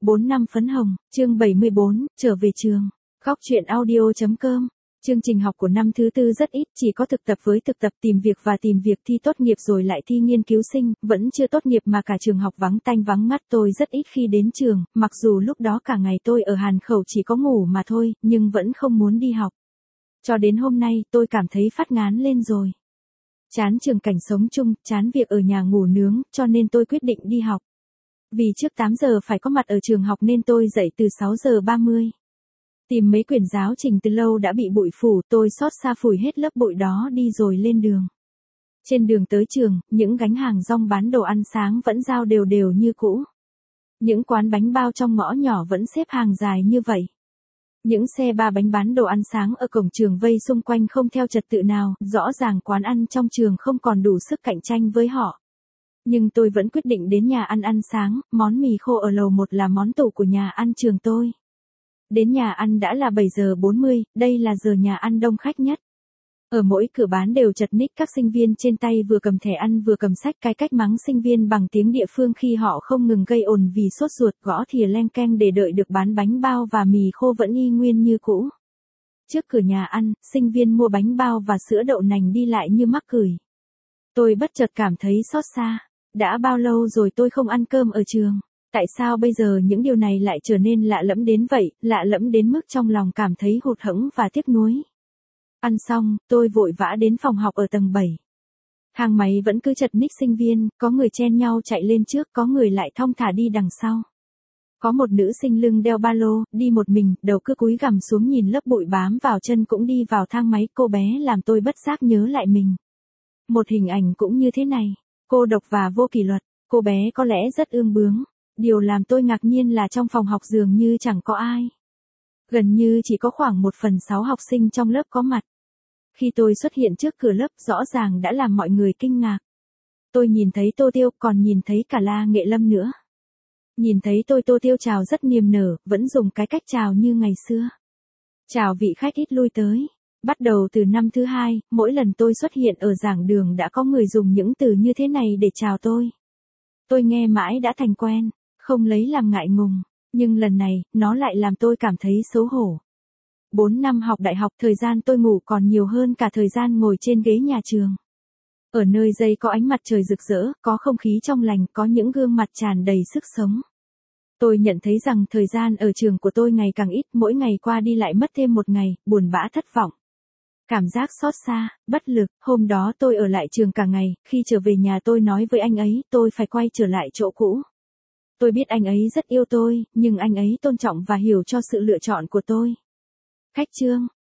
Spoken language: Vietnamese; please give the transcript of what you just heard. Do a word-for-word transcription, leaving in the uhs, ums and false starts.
bốn năm phấn hồng, chương bảy mươi bốn, trở về trường. Góc truyện audio chấm com. Chương trình học của năm thứ tư rất ít, chỉ có thực tập với thực tập, tìm việc và tìm việc, thi tốt nghiệp rồi lại thi nghiên cứu sinh, vẫn chưa tốt nghiệp mà cả trường học vắng tanh vắng ngắt. Tôi rất ít khi đến trường, mặc dù lúc đó cả ngày tôi ở Hàn Khẩu chỉ có ngủ mà thôi, nhưng vẫn không muốn đi học. Cho đến hôm nay, tôi cảm thấy phát ngán lên rồi. Chán trường cảnh sống chung, chán việc ở nhà ngủ nướng, cho nên tôi quyết định đi học. Vì trước tám giờ phải có mặt ở trường học nên tôi dậy từ sáu giờ ba mươi. Tìm mấy quyển giáo trình từ lâu đã bị bụi phủ, tôi xót xa phủi hết lớp bụi đó đi rồi lên đường. Trên đường tới trường, những gánh hàng rong bán đồ ăn sáng vẫn giao đều đều như cũ. Những quán bánh bao trong ngõ nhỏ vẫn xếp hàng dài như vậy. Những xe ba bánh bán đồ ăn sáng ở cổng trường vây xung quanh không theo trật tự nào, rõ ràng quán ăn trong trường không còn đủ sức cạnh tranh với họ. Nhưng tôi vẫn quyết định đến nhà ăn ăn sáng, món mì khô ở lầu một là món tủ của nhà ăn trường tôi. Đến nhà ăn đã là bảy giờ bốn mươi, đây là giờ nhà ăn đông khách nhất. Ở mỗi cửa bán đều chật ních các sinh viên trên tay vừa cầm thẻ ăn vừa cầm sách, cái cách mắng sinh viên bằng tiếng địa phương khi họ không ngừng gây ồn vì sốt ruột, gõ thìa leng keng để đợi được bán bánh bao và mì khô vẫn y nguyên như cũ. Trước cửa nhà ăn, sinh viên mua bánh bao và sữa đậu nành đi lại như mắc cười. Tôi bất chợt cảm thấy xót xa. Đã bao lâu rồi tôi không ăn cơm ở trường? Tại sao bây giờ những điều này lại trở nên lạ lẫm đến vậy, lạ lẫm đến mức trong lòng cảm thấy hụt hẫng và tiếc nuối. Ăn xong, tôi vội vã đến phòng học ở tầng bảy. Thang máy vẫn cứ chật ních sinh viên, có người chen nhau chạy lên trước, có người lại thong thả đi đằng sau. Có một nữ sinh lưng đeo ba lô, đi một mình, đầu cứ cúi gằm xuống nhìn lớp bụi bám vào chân cũng đi vào thang máy. Cô bé làm tôi bất giác nhớ lại mình. Một hình ảnh cũng như thế này. Cô độc và vô kỷ luật, cô bé có lẽ rất ương bướng. Điều làm tôi ngạc nhiên là trong phòng học dường như chẳng có ai. Gần như chỉ có khoảng một phần sáu học sinh trong lớp có mặt. Khi tôi xuất hiện trước cửa lớp rõ ràng đã làm mọi người kinh ngạc. Tôi nhìn thấy Tô Tiêu, còn nhìn thấy cả La Nghệ Lâm nữa. Nhìn thấy tôi, Tô Tiêu chào rất niềm nở, vẫn dùng cái cách chào như ngày xưa. Chào vị khách ít lui tới. Bắt đầu từ năm thứ hai, mỗi lần tôi xuất hiện ở giảng đường đã có người dùng những từ như thế này để chào tôi. Tôi nghe mãi đã thành quen, không lấy làm ngại ngùng, nhưng lần này, nó lại làm tôi cảm thấy xấu hổ. Bốn năm học đại học, thời gian tôi ngủ còn nhiều hơn cả thời gian ngồi trên ghế nhà trường. Ở nơi đây có ánh mặt trời rực rỡ, có không khí trong lành, có những gương mặt tràn đầy sức sống. Tôi nhận thấy rằng thời gian ở trường của tôi ngày càng ít, mỗi ngày qua đi lại mất thêm một ngày, buồn bã thất vọng. Cảm giác xót xa, bất lực, hôm đó tôi ở lại trường cả ngày, khi trở về nhà tôi nói với anh ấy, tôi phải quay trở lại chỗ cũ. Tôi biết anh ấy rất yêu tôi, nhưng anh ấy tôn trọng và hiểu cho sự lựa chọn của tôi. Khách trương,